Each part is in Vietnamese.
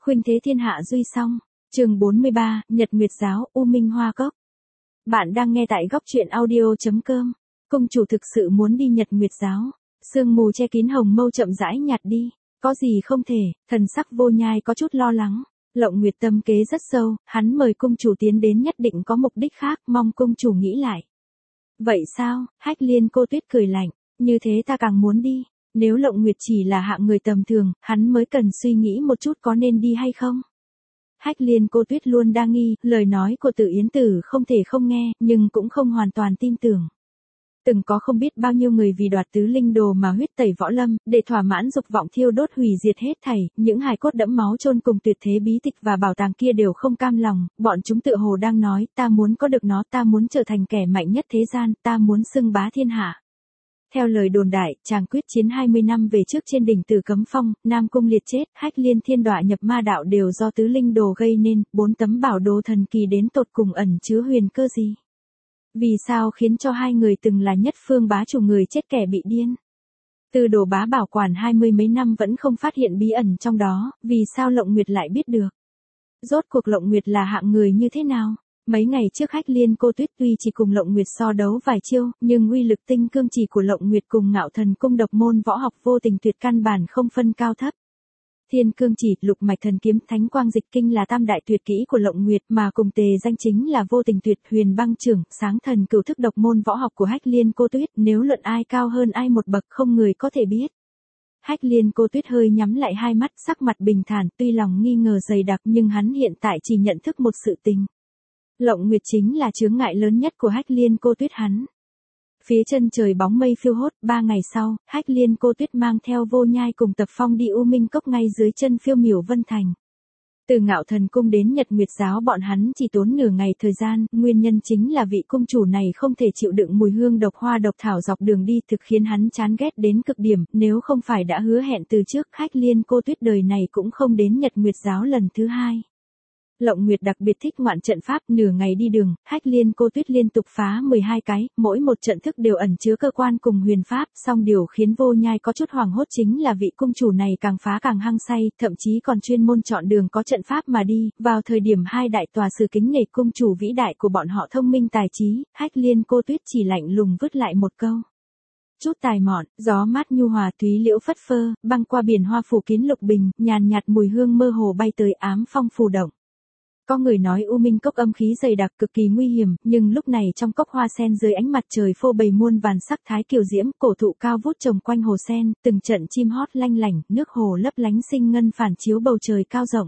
Khuynh thế thiên hạ duy song. Chương 43, Nhật Nguyệt giáo, U Minh Hoa Cốc. Bạn đang nghe tại góc truyện audio.com. Công chủ thực sự muốn đi Nhật Nguyệt giáo. Sương mù che kín hồng mâu chậm rãi nhạt đi. Có gì không thể, thần sắc Vô Nhai có chút lo lắng. Lộng Nguyệt tâm kế rất sâu, hắn mời công chủ tiến đến nhất định có mục đích khác, mong công chủ nghĩ lại. Vậy sao? Hách Liên Cô Tuyết cười lạnh, như thế ta càng muốn đi. Nếu Lộng Nguyệt chỉ là hạng người tầm thường, hắn mới cần suy nghĩ một chút có nên đi hay không. Hách Liên Cô Tuyết luôn đa nghi, lời nói của Tử Yến Tử không thể không nghe, nhưng cũng không hoàn toàn tin tưởng. Từng có không biết bao nhiêu người vì đoạt tứ linh đồ mà huyết tẩy võ lâm, để thỏa mãn dục vọng thiêu đốt hủy diệt hết thảy, những hài cốt đẫm máu chôn cùng tuyệt thế bí tịch và bảo tàng kia đều không cam lòng, bọn chúng tựa hồ đang nói, ta muốn có được nó, ta muốn trở thành kẻ mạnh nhất thế gian, ta muốn xưng bá thiên hạ. Theo lời đồn đại, chàng quyết chiến 20 năm về trước trên đỉnh Tử Cấm Phong, Nam Cung Liệt chết, Hách Liên Thiên đọa nhập ma đạo đều do tứ linh đồ gây nên, 4 tấm bảo đồ thần kỳ đến tột cùng ẩn chứa huyền cơ gì? Vì sao khiến cho hai người từng là nhất phương bá chủ người chết kẻ bị điên? Từ Đồ Bá bảo quản 20 mấy năm vẫn không phát hiện bí ẩn trong đó, vì sao Lộng Nguyệt lại biết được? Rốt cuộc Lộng Nguyệt là hạng người như thế nào? Mấy ngày trước Hách Liên Cô Tuyết tuy chỉ cùng Lộng Nguyệt so đấu vài chiêu, nhưng uy lực tinh cương chỉ của Lộng Nguyệt cùng Ngạo Thần Cung độc môn võ học vô tình tuyệt căn bản không phân cao thấp. Thiên cương chỉ, lục mạch thần kiếm, thánh quang dịch kinh là tam đại tuyệt kỹ của Lộng Nguyệt, mà cùng tề danh chính là vô tình tuyệt, huyền băng trưởng, sáng thần cửu thức độc môn võ học của Hách Liên Cô Tuyết, nếu luận ai cao hơn ai một bậc không người có thể biết. Hách Liên Cô Tuyết hơi nhắm lại hai mắt, sắc mặt bình thản, tuy lòng nghi ngờ dày đặc nhưng hắn hiện tại chỉ nhận thức một sự tình. Lộng Nguyệt chính là chướng ngại lớn nhất của Hách Liên Cô Tuyết hắn. Phía chân trời bóng mây phiêu hốt, 3 ngày sau, Hách Liên Cô Tuyết mang theo Vô Nhai cùng Tập Phong đi U Minh Cốc ngay dưới chân phiêu miểu Vân Thành. Từ Ngạo Thần Cung đến Nhật Nguyệt giáo bọn hắn chỉ tốn nửa ngày thời gian, nguyên nhân chính là vị cung chủ này không thể chịu đựng mùi hương độc hoa độc thảo dọc đường đi thực khiến hắn chán ghét đến cực điểm, nếu không phải đã hứa hẹn từ trước Hách Liên Cô Tuyết đời này cũng không đến Nhật Nguyệt giáo lần thứ hai. Lộng Nguyệt đặc biệt thích ngoạn trận pháp, nửa ngày đi đường, Hách Liên Cô Tuyết liên tục phá 12 cái, mỗi một trận thức đều ẩn chứa cơ quan cùng huyền pháp, song điều khiến Vô Nhai có chút hoảng hốt chính là vị cung chủ này càng phá càng hăng say, thậm chí còn chuyên môn chọn đường có trận pháp mà đi, vào thời điểm hai đại tòa sử kính nể cung chủ vĩ đại của bọn họ thông minh tài trí, Hách Liên Cô Tuyết chỉ lạnh lùng vứt lại một câu. Chút tài mọn, gió mát nhu hòa thúy liễu phất phơ, băng qua biển hoa phủ kín lục bình, nhàn nhạt mùi hương mơ hồ bay tới ám phong phù động. Có người nói U Minh Cốc âm khí dày đặc cực kỳ nguy hiểm, nhưng lúc này trong cốc hoa sen dưới ánh mặt trời phô bày muôn vàn sắc thái kiều diễm, cổ thụ cao vút trồng quanh hồ sen, từng trận chim hót lanh lảnh, nước hồ lấp lánh sinh ngân phản chiếu bầu trời cao rộng.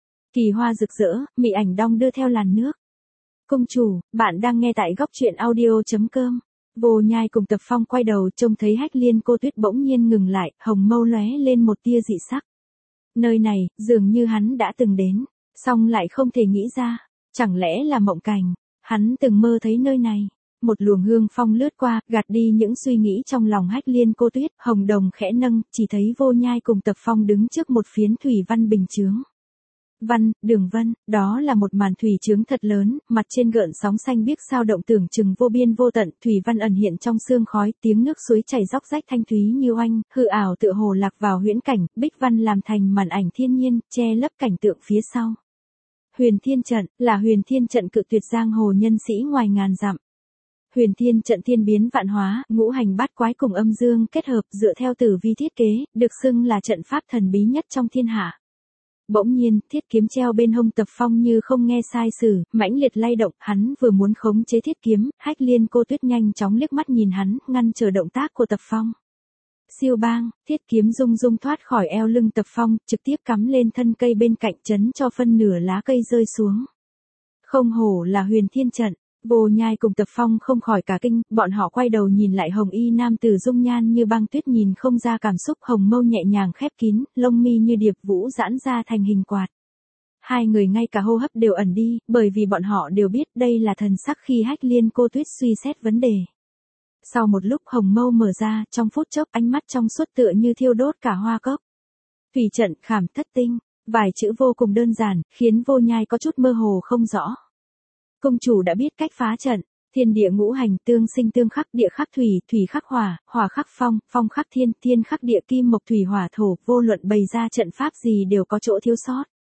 Kỳ hoa rực rỡ, mị ảnh đong đưa theo làn nước. Công chủ, bạn đang nghe tại góc truyện audio.com. Vô Nhai cùng Tập Phong quay đầu trông thấy Hách Liên Cô Tuyết bỗng nhiên ngừng lại, hồng mâu lóe lên một tia dị sắc. Nơi này, dường như hắn đã từng đến. Xong lại không thể nghĩ ra, chẳng lẽ là mộng cảnh, hắn từng mơ thấy nơi này. Một luồng hương phong lướt qua, gạt đi những suy nghĩ trong lòng Hách Liên Cô Tuyết, hồng đồng khẽ nâng, chỉ thấy Vô Nhai cùng Tập Phong đứng trước một phiến thủy văn bình chướng. Văn, đường vân, đó là một màn thủy chướng thật lớn, mặt trên gợn sóng xanh biếc sao động tưởng chừng vô biên vô tận, thủy văn ẩn hiện trong sương khói, tiếng nước suối chảy róc rách thanh thúy như oanh, hư ảo tựa hồ lạc vào huyễn cảnh, bích văn làm thành màn ảnh thiên nhiên, che lấp cảnh tượng phía sau. Huyền Thiên Trận, là Huyền Thiên Trận cự tuyệt giang hồ nhân sĩ ngoài ngàn dặm. Huyền Thiên Trận thiên biến vạn hóa, ngũ hành bát quái cùng âm dương kết hợp dựa theo tử vi thiết kế, được xưng là trận pháp thần bí nhất trong thiên hạ. Bỗng nhiên, thiết kiếm treo bên hông Tập Phong như không nghe sai sử, mãnh liệt lay động, hắn vừa muốn khống chế thiết kiếm, Hách Liên Cô Tuyết nhanh chóng liếc mắt nhìn hắn, ngăn trở động tác của Tập Phong. Siêu bang, thiết kiếm rung rung thoát khỏi eo lưng Tập Phong, trực tiếp cắm lên thân cây bên cạnh chấn cho phân nửa lá cây rơi xuống. Không hổ là Huyền Thiên Trận, Vô Nhai cùng Tập Phong không khỏi cả kinh, bọn họ quay đầu nhìn lại hồng y nam tử dung nhan như băng tuyết nhìn không ra cảm xúc, hồng mâu nhẹ nhàng khép kín, lông mi như điệp vũ giãn ra thành hình quạt. Hai người ngay cả hô hấp đều ẩn đi, bởi vì bọn họ đều biết đây là thần sắc khi Hách Liên Cô Tuyết suy xét vấn đề. Sau một lúc hồng mâu mở ra, trong phút chốc ánh mắt trong suốt tựa như thiêu đốt cả hoa cốc. Thủy trận khảm thất tinh, vài chữ vô cùng đơn giản, khiến Vô Nhai có chút mơ hồ không rõ. Công chủ đã biết cách phá trận, thiên địa ngũ hành tương sinh tương khắc, địa khắc thủy, thủy khắc hỏa, hỏa khắc phong, phong khắc thiên, thiên khắc địa, kim mộc thủy hỏa thổ, vô luận bày ra trận pháp gì đều có chỗ thiếu sót.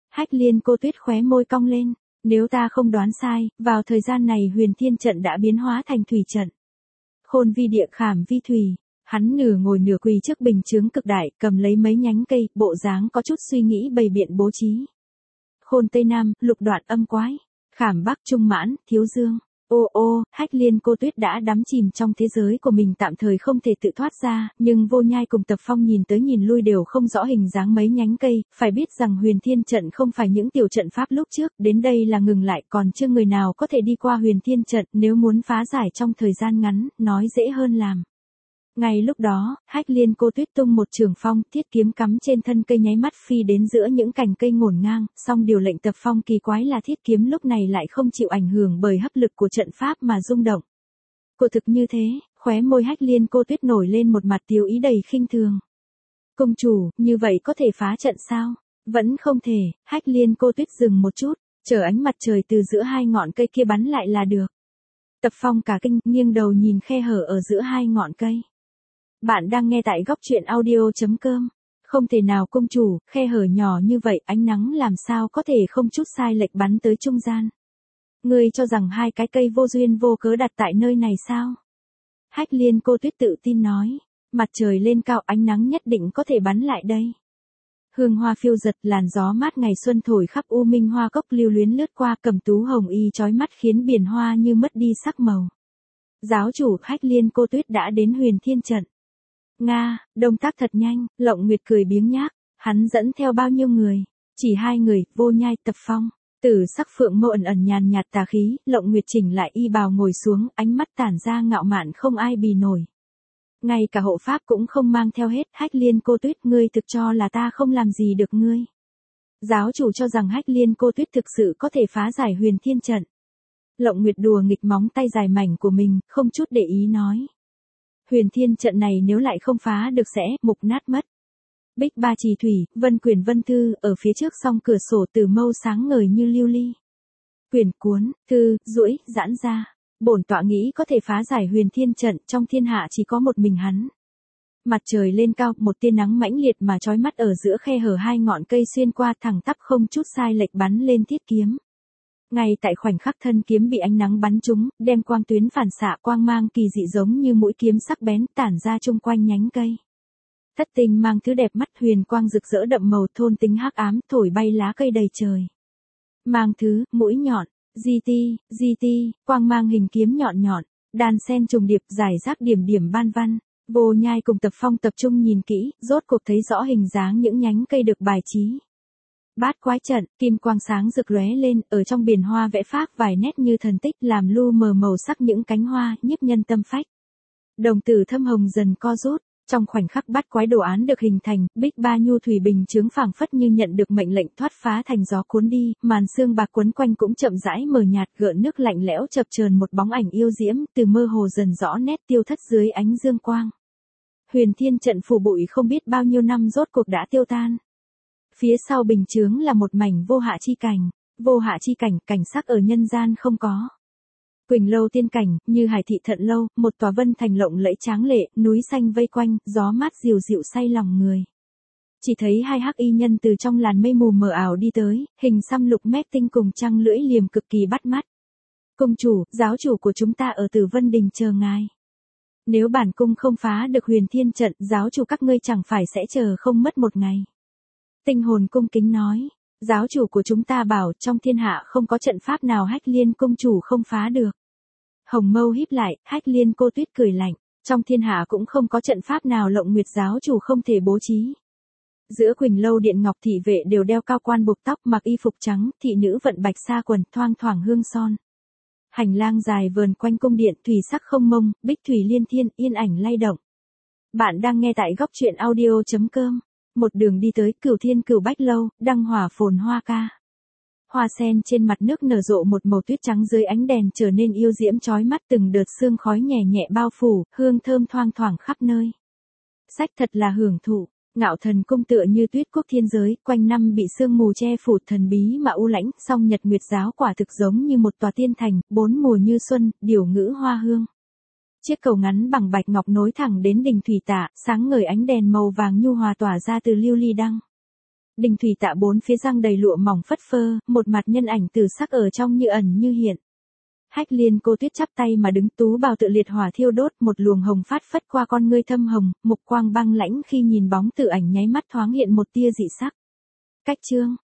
Hách Liên Cô Tuyết khóe môi cong lên. Nếu ta không đoán sai, vào thời gian này Huyền Thiên trận đã biến hóa thành thủy trận. Khôn vi địa khảm vi thủy. Hắn nửa ngồi nửa quỳ trước bình chướng cực đại, cầm lấy mấy nhánh cây, bộ dáng có chút suy nghĩ bày biện bố trí. Khôn Tây Nam, lục đoạn âm quái. Khảm Bắc Trung Mãn, Thiếu Dương. Ô, Hách Liên Cô Tuyết đã đắm chìm trong thế giới của mình tạm thời không thể tự thoát ra, nhưng Vô Nhai cùng Tập Phong nhìn tới nhìn lui đều không rõ hình dáng mấy nhánh cây, phải biết rằng Huyền Thiên trận không phải những tiểu trận pháp lúc trước, đến đây là ngừng lại, còn chưa người nào có thể đi qua Huyền Thiên trận, nếu muốn phá giải trong thời gian ngắn, nói dễ hơn làm. Ngay lúc đó, Hách Liên Cô Tuyết tung một trường phong, thiết kiếm cắm trên thân cây nháy mắt phi đến giữa những cành cây ngổn ngang, song điều lệnh Tập Phong kỳ quái là thiết kiếm lúc này lại không chịu ảnh hưởng bởi hấp lực của trận pháp mà rung động. Cô thực như thế, khóe môi Hách Liên Cô Tuyết nổi lên một mặt tiêu ý đầy khinh thường. Công chủ, như vậy có thể phá trận sao? Vẫn không thể, Hách Liên Cô Tuyết dừng một chút, chờ ánh mặt trời từ giữa hai ngọn cây kia bắn lại là được. Tập Phong cả kinh, nghiêng đầu nhìn khe hở ở giữa hai ngọn cây. Bạn đang nghe tại góc truyện audio.com. Không thể nào công chủ, khe hở nhỏ như vậy, ánh nắng làm sao có thể không chút sai lệch bắn tới trung gian. Ngươi cho rằng hai cái cây vô duyên vô cớ đặt tại nơi này sao? Hách Liên Cô Tuyết tự tin nói. Mặt trời lên cao, ánh nắng nhất định có thể bắn lại đây. Hương hoa phiêu giật, làn gió mát ngày xuân thổi khắp U Minh Hoa Cốc lưu luyến lướt qua, cẩm tú hồng y chói mắt khiến biển hoa như mất đi sắc màu. Giáo chủ Hách Liên Cô Tuyết đã đến Huyền Thiên trận. Nga, động tác thật nhanh, Lộng Nguyệt cười biếng nhác, hắn dẫn theo bao nhiêu người? Chỉ 2 người, Vô Nhai, Tập Phong. Tử sắc phượng mâu ẩn ẩn nhàn nhạt tà khí, Lộng Nguyệt chỉnh lại y bào ngồi xuống, ánh mắt tản ra ngạo mạn không ai bì nổi. Ngay cả hộ pháp cũng không mang theo hết. Hách Liên Cô Tuyết, ngươi thực cho là ta không làm gì được ngươi? Giáo chủ cho rằng Hách Liên Cô Tuyết thực sự có thể phá giải Huyền Thiên trận. Lộng Nguyệt đùa nghịch móng tay dài mảnh của mình, không chút để ý nói. Huyền Thiên trận này nếu lại không phá được sẽ mục nát mất. Bích Ba Trì Thủy, Vân Quyền Vân Thư, ở phía trước song cửa sổ từ mâu sáng ngời như lưu ly. Quyển cuốn, thư, duỗi, giãn ra. Bổn tọa nghĩ có thể phá giải Huyền Thiên trận, trong thiên hạ chỉ có một mình hắn. Mặt trời lên cao, một tia nắng mãnh liệt mà chói mắt ở giữa khe hở hai ngọn cây xuyên qua thẳng tắp không chút sai lệch bắn lên thiết kiếm. Ngay tại khoảnh khắc thân kiếm bị ánh nắng bắn trúng, đem quang tuyến phản xạ quang mang kỳ dị giống như mũi kiếm sắc bén tản ra chung quanh nhánh cây. Thất tinh mang thứ đẹp mắt, huyền quang rực rỡ đậm màu, thôn tính hắc ám, thổi bay lá cây đầy trời. Mang thứ, mũi nhọn, GT, quang mang hình kiếm nhọn nhọn, đan sen trùng điệp, giải rác điểm điểm ban văn. Vô Nhai cùng Tập Phong tập trung nhìn kỹ, rốt cuộc thấy rõ hình dáng những nhánh cây được bài trí. Bát quái trận, kim quang sáng rực lóe lên, ở trong biển hoa vẽ phác vài nét như thần tích, làm lu mờ màu sắc những cánh hoa, nhiếp nhân tâm phách. Đồng tử thâm hồng dần co rút, trong khoảnh khắc bát quái đồ án được hình thành, Bích Ba nhu thủy bình chướng phảng phất như nhận được mệnh lệnh thoát phá thành gió cuốn đi, màn sương bạc quấn quanh cũng chậm rãi mờ nhạt, gợn nước lạnh lẽo chập chờn một bóng ảnh yêu diễm, từ mơ hồ dần rõ nét tiêu thất dưới ánh dương quang. Huyền Thiên trận phủ bụi không biết bao nhiêu năm rốt cuộc đã tiêu tan. Phía sau bình chướng là một mảnh vô hạ chi cảnh, cảnh sắc ở nhân gian không có. Quỳnh lâu tiên cảnh, như Hải thị thận lâu, một tòa vân thành lộng lẫy tráng lệ, núi xanh vây quanh, gió mát dịu dịu say lòng người. Chỉ thấy hai hắc y nhân từ trong làn mây mù mờ ảo đi tới, hình xăm lục mét tinh cùng trăng lưỡi liềm cực kỳ bắt mắt. Công chủ, giáo chủ của chúng ta ở Tử Vân Đình chờ ngài. Nếu bản cung không phá được Huyền Thiên trận, giáo chủ các ngươi chẳng phải sẽ chờ không mất một ngày. Tinh hồn cung kính nói, giáo chủ của chúng ta bảo trong thiên hạ không có trận pháp nào Hách Liên công chủ không phá được. Hồng mâu híp lại, Hách Liên Cô Tuyết cười lạnh, trong thiên hạ cũng không có trận pháp nào Lộng Nguyệt giáo chủ không thể bố trí. Giữa Quỳnh lâu điện ngọc thị vệ đều đeo cao quan buộc tóc, mặc y phục trắng, thị nữ vận bạch sa quần, thoang thoảng hương son. Hành lang dài vờn quanh cung điện, thủy sắc không mông, bích thủy liên thiên, yên ảnh lay động. Bạn đang nghe tại góc truyện audio.com. Một đường đi tới Cửu Thiên Cửu Bách lâu, đăng hỏa phồn hoa ca. Hoa sen trên mặt nước nở rộ một màu tuyết trắng dưới ánh đèn trở nên yêu diễm chói mắt, từng đợt sương khói nhẹ nhẹ bao phủ, hương thơm thoang thoảng khắp nơi. Sách thật là hưởng thụ. Ngạo Thần cung tựa như tuyết quốc thiên giới, quanh năm bị sương mù che phủ, thần bí mà u lãnh, song Nhật Nguyệt giáo quả thực giống như một tòa tiên thành, bốn mùa như xuân, điều ngữ hoa hương. Chiếc cầu ngắn bằng bạch ngọc nối thẳng đến đỉnh thủy tạ, sáng ngời ánh đèn màu vàng nhu hòa tỏa ra từ lưu ly đăng. Đình thủy tạ bốn phía răng đầy lụa mỏng phất phơ, một mặt nhân ảnh từ sắc ở trong như ẩn như hiện. Hách Liên cô tuyết chắp tay mà đứng, tú bào tự liệt hỏa thiêu đốt, một luồng hồng phát phất qua con ngươi thâm hồng, mục quang băng lãnh khi nhìn bóng tự ảnh nháy mắt thoáng hiện một tia dị sắc. Cách chương